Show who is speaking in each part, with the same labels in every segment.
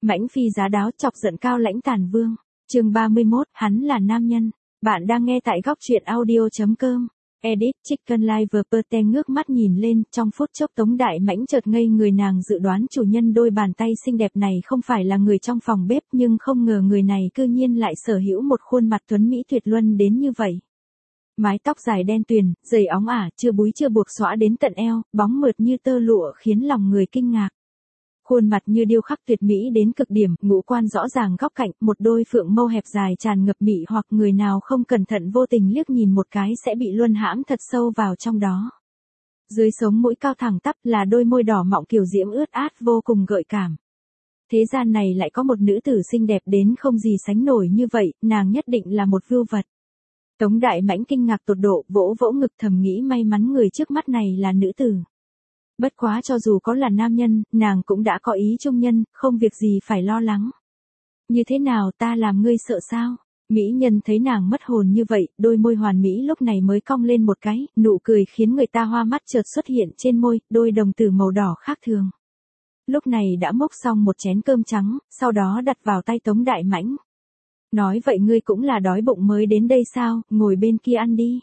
Speaker 1: Mãnh phi giá đáo chọc giận Cao Lãnh Tàn Vương. Chương 31, hắn là nam nhân. Bạn đang nghe tại góc truyện audio.com. Edit Chicken Live Perte ngước mắt nhìn lên, trong phút chốc Tống Đại Mãnh chợt ngây người, nàng dự đoán chủ nhân đôi bàn tay xinh đẹp này không phải là người trong phòng bếp, nhưng không ngờ người này cư nhiên lại sở hữu một khuôn mặt tuấn mỹ tuyệt luân đến như vậy. Mái tóc dài đen tuyền, dày óng ả, chưa búi chưa buộc xõa đến tận eo, bóng mượt như tơ lụa khiến lòng người kinh ngạc. Khuôn mặt như điêu khắc tuyệt mỹ đến cực điểm, ngũ quan rõ ràng góc cạnh, một đôi phượng mâu hẹp dài tràn ngập mị hoặc, người nào không cẩn thận vô tình liếc nhìn một cái sẽ bị luân hãm thật sâu vào trong đó. Dưới sống mũi cao thẳng tắp là đôi môi đỏ mọng kiều diễm ướt át vô cùng gợi cảm. Thế gian này lại có một nữ tử xinh đẹp đến không gì sánh nổi như vậy, nàng nhất định là một vưu vật. Tống Đại Mãnh kinh ngạc tột độ, vỗ vỗ ngực thầm nghĩ may mắn người trước mắt này là nữ tử. Bất quá cho dù có là nam nhân, nàng cũng đã có ý chung nhân, không việc gì phải lo lắng. Như thế nào, ta làm ngươi sợ sao? Mỹ nhân thấy nàng mất hồn như vậy, đôi môi hoàn mỹ lúc này mới cong lên một cái, nụ cười khiến người ta hoa mắt chợt xuất hiện trên môi, đôi đồng tử màu đỏ khác thường. Lúc này đã múc xong một chén cơm trắng, sau đó đặt vào tay Tống Đại Mãnh. Nói vậy ngươi cũng là đói bụng mới đến đây sao, ngồi bên kia ăn đi.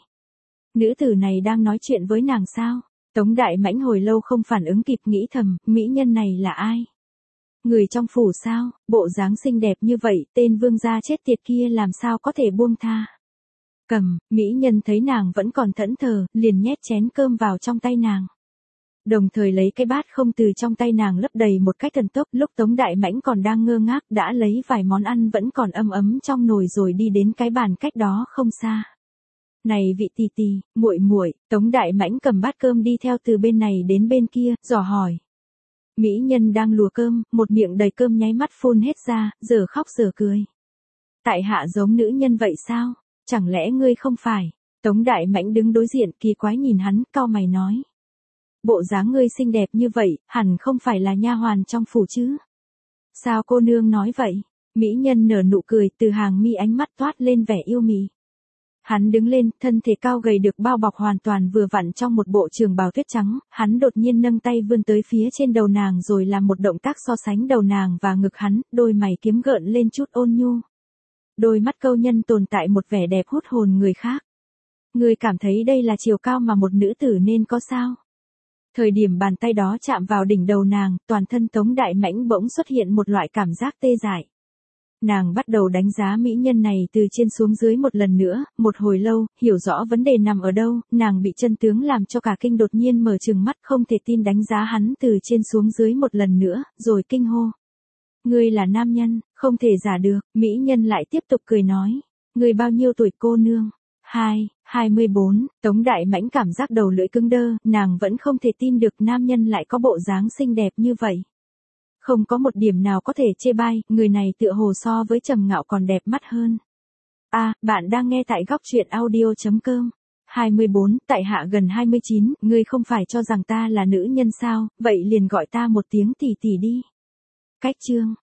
Speaker 1: Nữ tử này đang nói chuyện với nàng sao? Tống Đại Mãnh hồi lâu không phản ứng kịp, nghĩ thầm, mỹ nhân này là ai? Người trong phủ sao, bộ dáng xinh đẹp như vậy, tên vương gia chết tiệt kia làm sao có thể buông tha. Cầm, mỹ nhân thấy nàng vẫn còn thẫn thờ, liền nhét chén cơm vào trong tay nàng. Đồng thời lấy cái bát không từ trong tay nàng lấp đầy một cách thần tốc, lúc Tống Đại Mãnh còn đang ngơ ngác đã lấy vài món ăn vẫn còn ấm ấm trong nồi rồi đi đến cái bàn cách đó không xa. Này vị tì tì, muội muội, Tống Đại Mãnh cầm bát cơm đi theo từ bên này đến bên kia, dò hỏi. Mỹ nhân đang lùa cơm, một miệng đầy cơm nháy mắt phun hết ra, giờ khóc giờ cười. Tại hạ giống nữ nhân vậy sao? Chẳng lẽ ngươi không phải? Tống Đại Mãnh đứng đối diện kỳ quái nhìn hắn, cau mày nói. Bộ dáng ngươi xinh đẹp như vậy, hẳn không phải là nha hoàn trong phủ chứ? Sao cô nương nói vậy? Mỹ nhân nở nụ cười, từ hàng mi ánh mắt toát lên vẻ yêu mị. Hắn đứng lên, thân thể cao gầy được bao bọc hoàn toàn vừa vặn trong một bộ trường bào tuyết trắng, hắn đột nhiên nâng tay vươn tới phía trên đầu nàng rồi làm một động tác so sánh đầu nàng và ngực hắn, đôi mày kiếm gợn lên chút ôn nhu. Đôi mắt câu nhân tồn tại một vẻ đẹp hút hồn người khác. Người cảm thấy đây là chiều cao mà một nữ tử nên có sao? Thời điểm bàn tay đó chạm vào đỉnh đầu nàng, toàn thân Tống Đại Mãnh bỗng xuất hiện một loại cảm giác tê dại. Nàng bắt đầu đánh giá mỹ nhân này từ trên xuống dưới một lần nữa, một hồi lâu, hiểu rõ vấn đề nằm ở đâu, nàng bị chân tướng làm cho cả kinh, đột nhiên mở trừng mắt không thể tin đánh giá hắn từ trên xuống dưới một lần nữa, rồi kinh hô. Ngươi là nam nhân, không thể giả được, mỹ nhân lại tiếp tục cười nói. Ngươi bao nhiêu tuổi cô nương? 24, Tống Đại Mãnh cảm giác đầu lưỡi cứng đơ, nàng vẫn không thể tin được nam nhân lại có bộ dáng xinh đẹp như vậy. Không có một điểm nào có thể chê bai, người này tựa hồ so với Trầm Ngạo còn đẹp mắt hơn. Bạn đang nghe tại góc truyện audio.com. 24, tại hạ gần 29, ngươi không phải cho rằng ta là nữ nhân sao, vậy liền gọi ta một tiếng tỷ tỷ đi. Cách chương.